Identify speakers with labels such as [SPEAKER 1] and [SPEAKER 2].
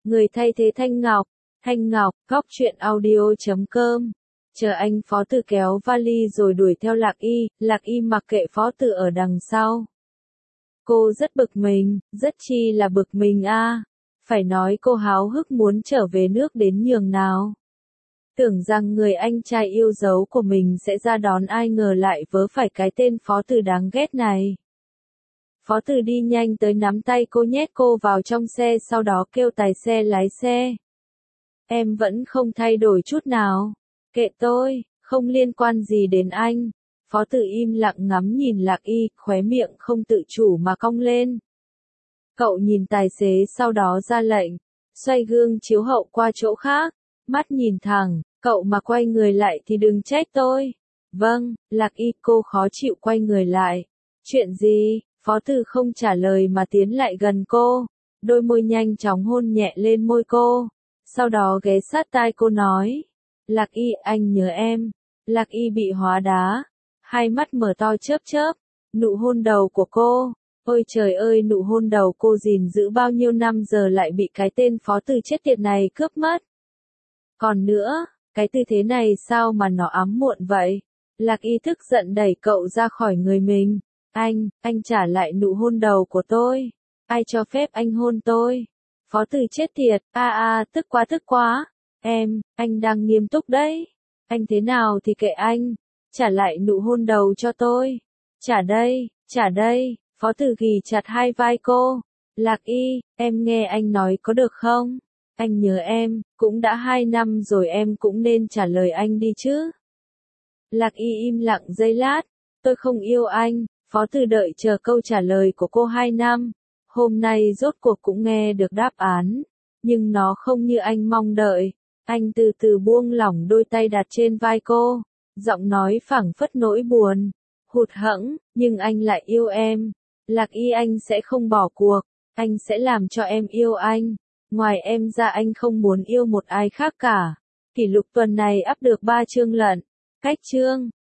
[SPEAKER 1] Người thay thế Thanh Ngọc, góc truyện audio.com. Chờ anh Phó Tử kéo vali rồi đuổi theo Lạc Y mặc kệ Phó Tử ở đằng sau. Cô rất bực mình, rất chi là bực mình a. Phải nói cô háo hức muốn trở về nước đến nhường nào. Tưởng rằng người anh trai yêu dấu của mình sẽ ra đón, ai ngờ lại vớ phải cái tên Phó Tử đáng ghét này. Phó Tử đi nhanh tới nắm tay cô, nhét cô vào trong xe, sau đó kêu tài xe lái xe. Em vẫn không thay đổi chút nào. Kệ tôi, không liên quan gì đến anh. Phó Tử im lặng ngắm nhìn Lạc Y, khóe miệng không tự chủ mà cong lên. Cậu nhìn tài xế sau đó ra lệnh, xoay gương chiếu hậu qua chỗ khác, mắt nhìn thẳng, cậu mà quay người lại thì đừng trách tôi. Vâng, Lạc Y, cô khó chịu quay người lại. Chuyện gì? Phó Tử không trả lời mà tiến lại gần cô, đôi môi nhanh chóng hôn nhẹ lên môi cô, sau đó ghé sát tai cô nói. Lạc Y, anh nhớ em. Lạc Y bị hóa đá, hai mắt mở to chớp chớp, nụ hôn đầu của cô. Ôi trời ơi, nụ hôn đầu cô gìn giữ bao nhiêu năm giờ lại bị cái tên Phó Tử chết tiệt này cướp mất. Còn nữa, cái tư thế này sao mà nó ám muộn vậy? Lạc Y tức giận đẩy cậu ra khỏi người mình. Anh trả lại nụ hôn đầu của tôi. Ai cho phép anh hôn tôi? Phó Tử chết tiệt, tức quá. Anh đang nghiêm túc đấy. Anh thế nào thì kệ anh. Trả lại nụ hôn đầu cho tôi. Trả đây. Phó Tử ghì chặt hai vai cô. Lạc Y, em nghe anh nói có được không? Anh nhớ em, cũng đã 2 năm rồi, em cũng nên trả lời anh đi chứ. Lạc Y im lặng giây lát. Tôi không yêu anh. Phó Tử đợi chờ câu trả lời của cô 2 năm. Hôm nay rốt cuộc cũng nghe được đáp án. Nhưng nó không như anh mong đợi. Anh từ từ buông lỏng đôi tay đặt trên vai cô. Giọng nói phảng phất nỗi buồn. Hụt hẫng, nhưng anh lại yêu em. Lạc Y, anh sẽ không bỏ cuộc. Anh sẽ làm cho em yêu anh. Ngoài em ra anh không muốn yêu một ai khác cả. Kỷ lục tuần này up được 3 chương lận. Cách chương